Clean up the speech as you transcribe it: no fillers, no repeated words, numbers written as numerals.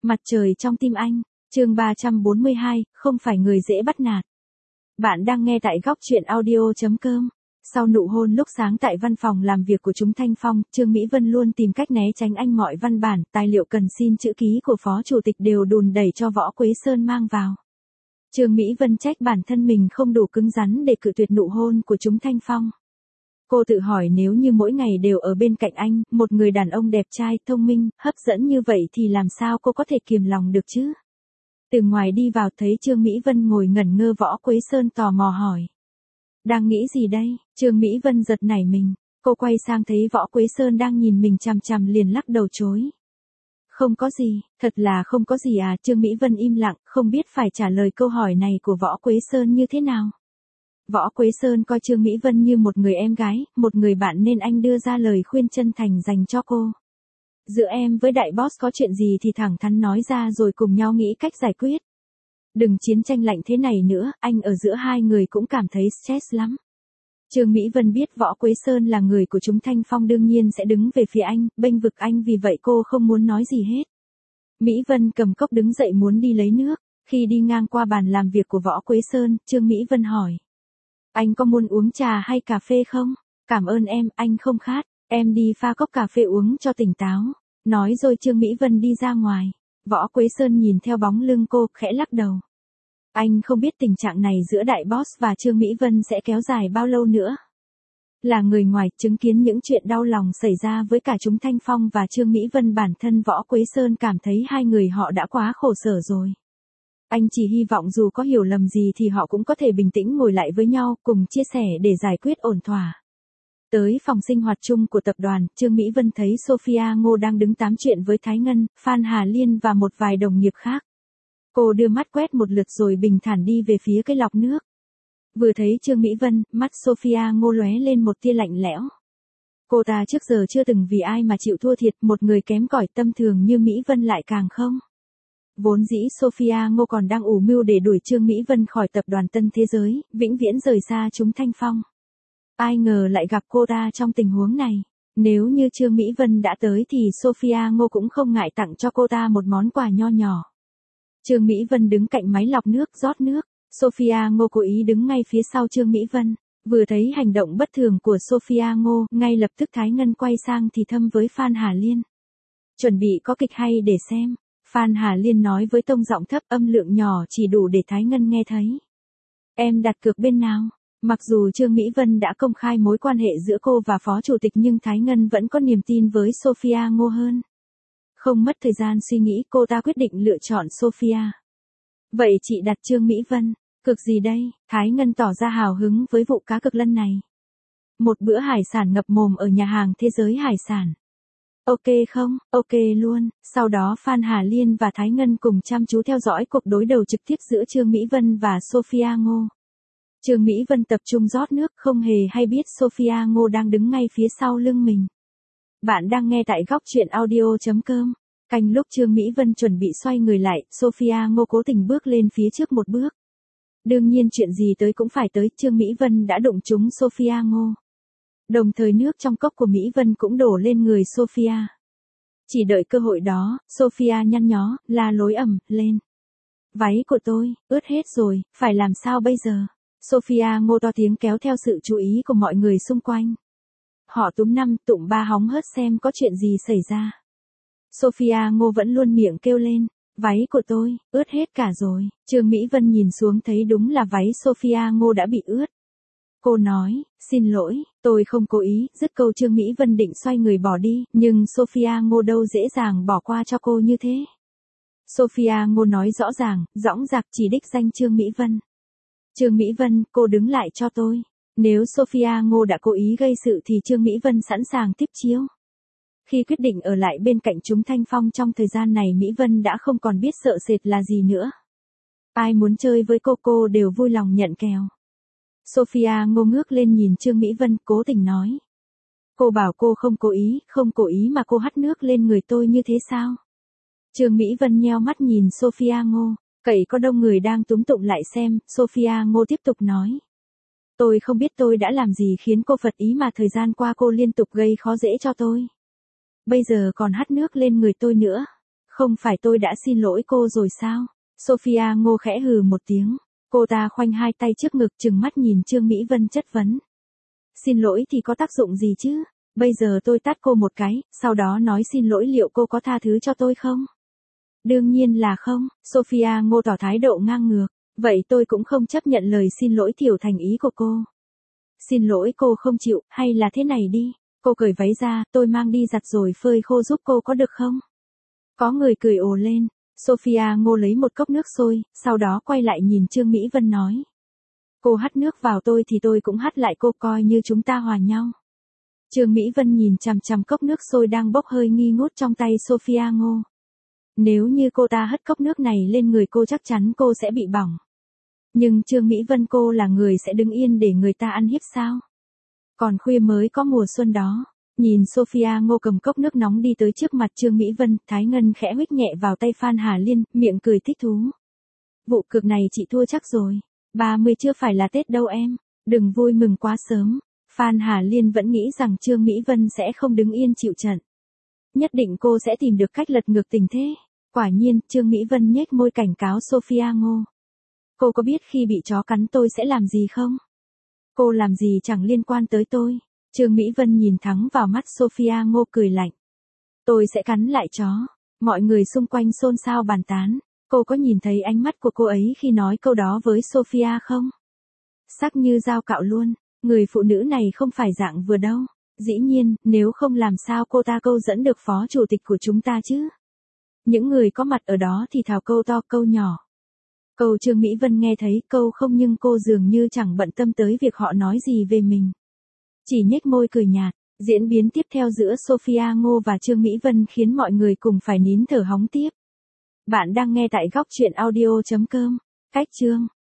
Mặt trời trong tim anh, chương 342, không phải người dễ bắt nạt. Bạn đang nghe tại góc chuyện audio.com. Sau nụ hôn lúc sáng tại văn phòng làm việc của chúng Thanh Phong, Trương Mỹ Vân luôn tìm cách né tránh anh, mọi văn bản, tài liệu cần xin chữ ký của Phó Chủ tịch đều đùn đẩy cho Võ Quế Sơn mang vào. Trương Mỹ Vân trách bản thân mình không đủ cứng rắn để cự tuyệt nụ hôn của chúng Thanh Phong. Cô tự hỏi nếu như mỗi ngày đều ở bên cạnh anh, một người đàn ông đẹp trai, thông minh, hấp dẫn như vậy thì làm sao cô có thể kiềm lòng được chứ? Từ ngoài đi vào thấy Trương Mỹ Vân ngồi ngẩn ngơ, Võ Quế Sơn tò mò hỏi. Đang nghĩ gì đây? Trương Mỹ Vân giật nảy mình, cô quay sang thấy Võ Quế Sơn đang nhìn mình chằm chằm liền lắc đầu chối. Không có gì, thật là không có gì à? Trương Mỹ Vân im lặng, không biết phải trả lời câu hỏi này của Võ Quế Sơn như thế nào. Võ Quế Sơn coi Trương Mỹ Vân như một người em gái, một người bạn nên anh đưa ra lời khuyên chân thành dành cho cô. Giữa em với đại boss có chuyện gì thì thẳng thắn nói ra rồi cùng nhau nghĩ cách giải quyết. Đừng chiến tranh lạnh thế này nữa, anh ở giữa hai người cũng cảm thấy stress lắm. Trương Mỹ Vân biết Võ Quế Sơn là người của chúng Thanh Phong đương nhiên sẽ đứng về phía anh, bênh vực anh, vì vậy cô không muốn nói gì hết. Mỹ Vân cầm cốc đứng dậy muốn đi lấy nước, khi đi ngang qua bàn làm việc của Võ Quế Sơn, Trương Mỹ Vân hỏi. Anh có muốn uống trà hay cà phê không? Cảm ơn em, anh không khát, em đi pha cốc cà phê uống cho tỉnh táo. Nói rồi Trương Mỹ Vân đi ra ngoài. Võ Quế Sơn nhìn theo bóng lưng cô, khẽ lắc đầu. Anh không biết tình trạng này giữa đại boss và Trương Mỹ Vân sẽ kéo dài bao lâu nữa. Là người ngoài, chứng kiến những chuyện đau lòng xảy ra với cả chúng Thanh Phong và Trương Mỹ Vân, bản thân Võ Quế Sơn cảm thấy hai người họ đã quá khổ sở rồi. Anh chỉ hy vọng dù có hiểu lầm gì thì họ cũng có thể bình tĩnh ngồi lại với nhau, cùng chia sẻ để giải quyết ổn thỏa. Tới phòng sinh hoạt chung của tập đoàn, Trương Mỹ Vân thấy Sophia Ngô đang đứng tám chuyện với Thái Ngân, Phan Hà Liên và một vài đồng nghiệp khác. Cô đưa mắt quét một lượt rồi bình thản đi về phía cái lọc nước. Vừa thấy Trương Mỹ Vân, mắt Sophia Ngô lóe lên một tia lạnh lẽo. Cô ta trước giờ chưa từng vì ai mà chịu thua thiệt, một người kém cỏi tâm thường như Mỹ Vân lại càng không. Vốn dĩ Sophia Ngô còn đang ủ mưu để đuổi Trương Mỹ Vân khỏi tập đoàn Tân Thế Giới, vĩnh viễn rời xa chúng Thanh Phong. Ai ngờ lại gặp cô ta trong tình huống này. Nếu như Trương Mỹ Vân đã tới thì Sophia Ngô cũng không ngại tặng cho cô ta một món quà nho nhỏ. Trương Mỹ Vân đứng cạnh máy lọc nước rót nước. Sophia Ngô cố ý đứng ngay phía sau Trương Mỹ Vân. Vừa thấy hành động bất thường của Sophia Ngô, ngay lập tức Thái Ngân quay sang thì thầm với Phan Hà Liên. Chuẩn bị có kịch hay để xem. Phan Hà Liên nói với tông giọng thấp, âm lượng nhỏ chỉ đủ để Thái Ngân nghe thấy. Em đặt cược bên nào? Mặc dù Trương Mỹ Vân đã công khai mối quan hệ giữa cô và Phó Chủ tịch nhưng Thái Ngân vẫn có niềm tin với Sophia Ngô hơn. Không mất thời gian suy nghĩ, cô ta quyết định lựa chọn Sophia. Vậy chị đặt Trương Mỹ Vân. Cược gì đây? Thái Ngân tỏ ra hào hứng với vụ cá cược lần này. Một bữa hải sản ngập mồm ở nhà hàng Thế Giới Hải Sản. Ok không? Ok luôn. Sau đó Phan Hà Liên và Thái Ngân cùng chăm chú theo dõi cuộc đối đầu trực tiếp giữa Trương Mỹ Vân và Sophia Ngô. Trương Mỹ Vân tập trung rót nước, không hề hay biết Sophia Ngô đang đứng ngay phía sau lưng mình. Bạn đang nghe tại góc chuyện audio.com. Canh lúc Trương Mỹ Vân chuẩn bị xoay người lại, Sophia Ngô cố tình bước lên phía trước một bước. Đương nhiên chuyện gì tới cũng phải tới, Trương Mỹ Vân đã đụng trúng Sophia Ngô. Đồng thời nước trong cốc của Mỹ Vân cũng đổ lên người Sophia. Chỉ đợi cơ hội đó, Sophia nhăn nhó, la lối ầm lên. Váy của tôi, ướt hết rồi, phải làm sao bây giờ? Sophia Ngô to tiếng kéo theo sự chú ý của mọi người xung quanh. Họ túm năm, tụm ba hóng hớt xem có chuyện gì xảy ra. Sophia Ngô vẫn luôn miệng kêu lên. Váy của tôi, ướt hết cả rồi. Trương Mỹ Vân nhìn xuống thấy đúng là váy Sophia Ngô đã bị ướt. Cô nói, xin lỗi, tôi không cố ý, dứt câu Trương Mỹ Vân định xoay người bỏ đi, nhưng Sophia Ngô đâu dễ dàng bỏ qua cho cô như thế. Sophia Ngô nói rõ ràng, dõng dạc chỉ đích danh Trương Mỹ Vân. Trương Mỹ Vân, cô đứng lại cho tôi. Nếu Sophia Ngô đã cố ý gây sự thì Trương Mỹ Vân sẵn sàng tiếp chiếu. Khi quyết định ở lại bên cạnh chúng Thanh Phong trong thời gian này, Mỹ Vân đã không còn biết sợ sệt là gì nữa. Ai muốn chơi với cô đều vui lòng nhận kèo. Sophia Ngô ngước lên nhìn Trương Mỹ Vân, cố tình nói. Cô bảo cô không cố ý mà cô hắt nước lên người tôi như thế sao? Trương Mỹ Vân nheo mắt nhìn Sophia Ngô, cậy có đông người đang túm tụng lại xem, Sophia Ngô tiếp tục nói. Tôi không biết tôi đã làm gì khiến cô phật ý mà thời gian qua cô liên tục gây khó dễ cho tôi. Bây giờ còn hắt nước lên người tôi nữa. Không phải tôi đã xin lỗi cô rồi sao? Sophia Ngô khẽ hừ một tiếng. Cô ta khoanh hai tay trước ngực trừng mắt nhìn Trương Mỹ Vân chất vấn. Xin lỗi thì có tác dụng gì chứ? Bây giờ tôi tát cô một cái, sau đó nói xin lỗi, liệu cô có tha thứ cho tôi không? Đương nhiên là không, Sophia Ngô tỏ thái độ ngang ngược. Vậy tôi cũng không chấp nhận lời xin lỗi thiểu thành ý của cô. Xin lỗi cô không chịu, hay là thế này đi. Cô cởi váy ra, tôi mang đi giặt rồi phơi khô giúp cô có được không? Có người cười ồ lên. Sophia Ngô lấy một cốc nước sôi, sau đó quay lại nhìn Trương Mỹ Vân nói. Cô hắt nước vào tôi thì tôi cũng hắt lại cô, coi như chúng ta hòa nhau. Trương Mỹ Vân nhìn chằm chằm cốc nước sôi đang bốc hơi nghi ngút trong tay Sophia Ngô. Nếu như cô ta hất cốc nước này lên người cô chắc chắn cô sẽ bị bỏng. Nhưng Trương Mỹ Vân, cô là người sẽ đứng yên để người ta ăn hiếp sao? Còn khuya mới có mùa xuân đó. Nhìn Sophia Ngô cầm cốc nước nóng đi tới trước mặt Trương Mỹ Vân, Thái Ngân khẽ huých nhẹ vào tay Phan Hà Liên, miệng cười thích thú. Vụ cược này chị thua chắc rồi. 30 chưa phải là Tết đâu em. Đừng vui mừng quá sớm. Phan Hà Liên vẫn nghĩ rằng Trương Mỹ Vân sẽ không đứng yên chịu trận. Nhất định cô sẽ tìm được cách lật ngược tình thế. Quả nhiên, Trương Mỹ Vân nhếch môi cảnh cáo Sophia Ngô. Cô có biết khi bị chó cắn tôi sẽ làm gì không? Cô làm gì chẳng liên quan tới tôi. Trương Mỹ Vân nhìn thẳng vào mắt Sophia Ngô cười lạnh. Tôi sẽ cắn lại chó. Mọi người xung quanh xôn xao bàn tán. Cô có nhìn thấy ánh mắt của cô ấy khi nói câu đó với Sophia không? Sắc như dao cạo luôn. Người phụ nữ này không phải dạng vừa đâu. Dĩ nhiên, nếu không làm sao cô ta câu dẫn được phó chủ tịch của chúng ta chứ? Những người có mặt ở đó thì thào câu to câu nhỏ. Câu Trương Mỹ Vân nghe thấy, câu không, nhưng cô dường như chẳng bận tâm tới việc họ nói gì về mình. Chỉ nhếch môi cười nhạt. Diễn biến tiếp theo giữa Sophia Ngô và Trương Mỹ Vân khiến mọi người cùng phải nín thở hóng tiếc. Bạn đang nghe tại góc truyện audio.com. Cách chương